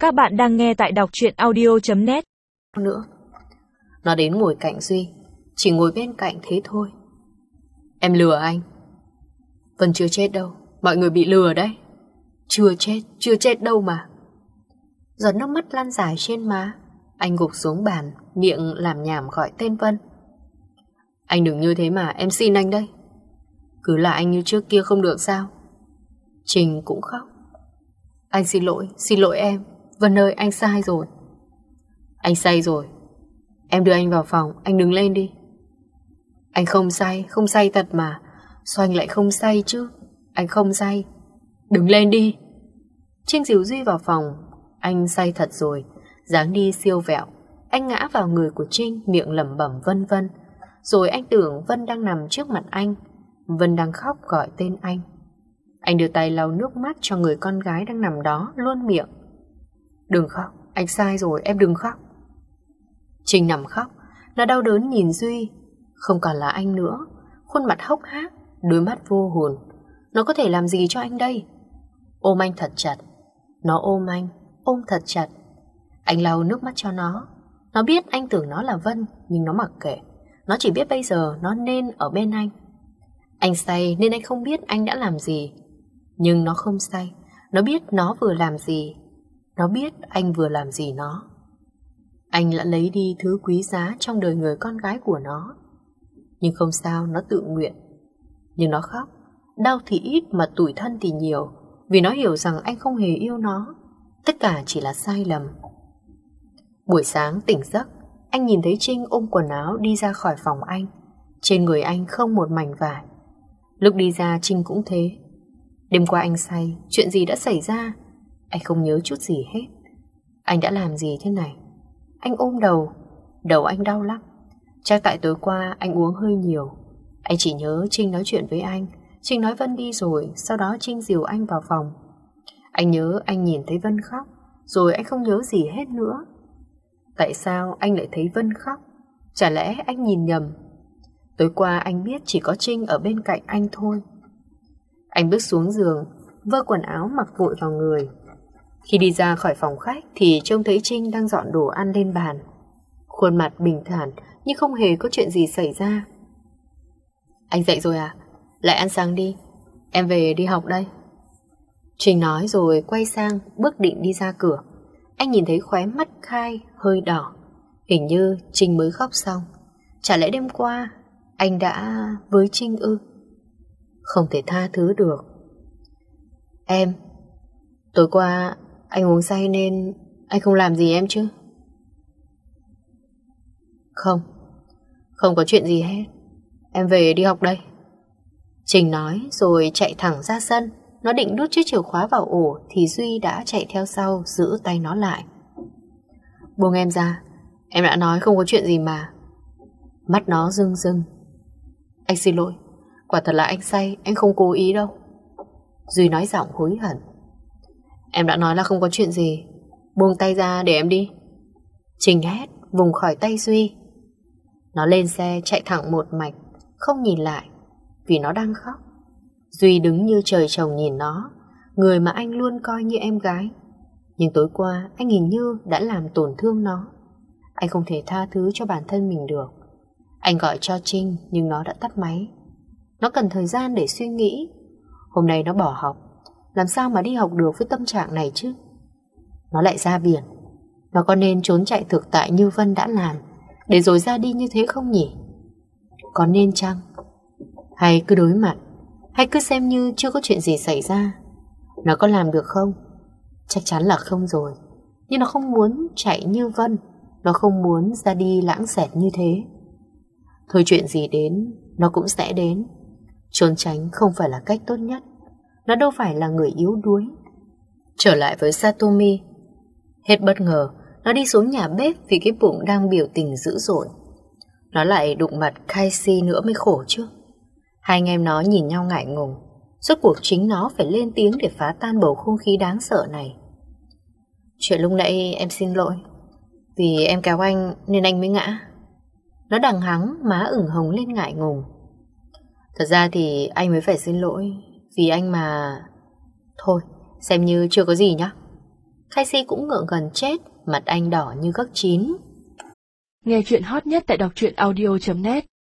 Các bạn đang nghe tại đọc truyện audio.net. Nữa, nó đến ngồi cạnh Duy, chỉ ngồi bên cạnh thế thôi. Em lừa anh. Vân chưa chết đâu, mọi người bị lừa đấy. Chưa chết đâu mà. Giọt nước mắt lăn dài trên má. Anh gục xuống bàn, miệng làm nhảm gọi tên Vân. Anh đừng như thế mà, em xin anh đây. Cứ là anh như trước kia không được sao? Trình cũng khóc. Anh xin lỗi em. Vân ơi, anh sai rồi. Anh say rồi. Em đưa anh vào phòng, anh đứng lên đi. Anh không say thật mà. Sao anh lại không say chứ? Anh không say. Đứng lên đi. Trinh dìu Duy vào phòng. Anh say thật rồi, dáng đi siêu vẹo. Anh ngã vào người của Trinh, miệng lẩm bẩm vân vân. Rồi anh tưởng Vân đang nằm trước mặt anh. Vân đang khóc gọi tên anh. Anh đưa tay lau nước mắt cho người con gái đang nằm đó, luôn miệng. Đừng khóc, anh sai rồi, em đừng khóc. Trinh nằm khóc, nó đau đớn nhìn Duy. Không còn là anh nữa. Khuôn mặt hốc hác, đôi mắt vô hồn. Nó có thể làm gì cho anh đây? Ôm anh thật chặt. Nó ôm anh, ôm thật chặt. Anh lau nước mắt cho nó. Nó biết anh tưởng nó là Vân, nhưng nó mặc kệ. Nó chỉ biết bây giờ nó nên ở bên anh. Anh say nên anh không biết anh đã làm gì. Nhưng nó không say. Nó biết nó vừa làm gì. Nó biết anh vừa làm gì nó. Anh đã lấy đi thứ quý giá trong đời người con gái của nó. Nhưng không sao, nó tự nguyện. Nhưng nó khóc. Đau thì ít mà tủi thân thì nhiều. Vì nó hiểu rằng anh không hề yêu nó. Tất cả chỉ là sai lầm. Buổi sáng tỉnh giấc, anh nhìn thấy Trinh ôm quần áo đi ra khỏi phòng anh. Trên người anh không một mảnh vải. Lúc đi ra Trinh cũng thế. Đêm qua anh say, chuyện gì đã xảy ra? Anh không nhớ chút gì hết. Anh đã làm gì thế này? Anh ôm đầu. Đầu anh đau lắm. Chắc tại tối qua anh uống hơi nhiều. Anh chỉ nhớ Trinh nói chuyện với anh. Trinh nói Vân đi rồi. Sau đó Trinh dìu anh vào phòng. Anh nhớ anh nhìn thấy Vân khóc. Rồi anh không nhớ gì hết nữa. Tại sao anh lại thấy Vân khóc? Chả lẽ anh nhìn nhầm? Tối qua anh biết chỉ có Trinh ở bên cạnh anh thôi. Anh bước xuống giường, vơ quần áo mặc vội vào người. Khi đi ra khỏi phòng khách thì trông thấy Trinh đang dọn đồ ăn lên bàn. Khuôn mặt bình thản nhưng không hề có chuyện gì xảy ra. Anh dậy rồi à? Lại ăn sáng đi. Em về đi học đây. Trinh nói rồi quay sang bước định đi ra cửa. Anh nhìn thấy khóe mắt Khai hơi đỏ. Hình như Trinh mới khóc xong. Chả lẽ đêm qua anh đã với Trinh ư? Không thể tha thứ được. Em, tối qua anh uống say nên anh không làm gì em chứ? Không có chuyện gì hết. Em về đi học đây. Trinh nói rồi chạy thẳng ra sân. Nó định đút chiếc chìa khóa vào ổ thì Duy đã chạy theo sau giữ tay nó lại. Buông em ra. Em đã nói không có chuyện gì mà. Mắt nó rưng rưng. Anh xin lỗi. Quả thật là anh say, anh không cố ý đâu. Duy nói giọng hối hận. Em đã nói là không có chuyện gì. Buông tay ra để em đi. Trinh hét vùng khỏi tay Duy. Nó lên xe chạy thẳng một mạch, không nhìn lại, vì nó đang khóc. Duy đứng như trời trồng nhìn nó, người mà anh luôn coi như em gái. Nhưng tối qua anh hình như đã làm tổn thương nó. Anh không thể tha thứ cho bản thân mình được. Anh gọi cho Trinh nhưng nó đã tắt máy. Nó cần thời gian để suy nghĩ. Hôm nay nó bỏ học. Làm sao mà đi học được với tâm trạng này chứ? Nó lại ra biển. Nó có nên trốn chạy thực tại như Vân đã làm để rồi ra đi như thế không nhỉ? Có nên chăng? Hay cứ đối mặt? Hay cứ xem như chưa có chuyện gì xảy ra? Nó có làm được không? Chắc chắn là không rồi. Nhưng nó không muốn chạy như Vân. Nó không muốn ra đi lãng xẹt như thế. Thôi chuyện gì đến nó cũng sẽ đến. Trốn tránh không phải là cách tốt nhất. Nó đâu phải là người yếu đuối. Trở lại với Satomi. Hết bất ngờ, nó đi xuống nhà bếp vì cái bụng đang biểu tình dữ dội. Nó lại đụng mặt Kaisi nữa mới khổ chứ. Hai anh em nó nhìn nhau ngại ngùng. Rốt cuộc chính nó phải lên tiếng để phá tan bầu không khí đáng sợ này. Chuyện lúc nãy em xin lỗi. Vì em kéo anh nên anh mới ngã. Nó đằng hắng, má ửng hồng lên ngại ngùng. Thật ra thì anh mới phải xin lỗi. Vì anh mà... Thôi, xem như chưa có gì nhá. Khai Si cũng ngượng gần chết, mặt anh đỏ như gấc chín. Nghe chuyện hot nhất tại đọc truyện audio.net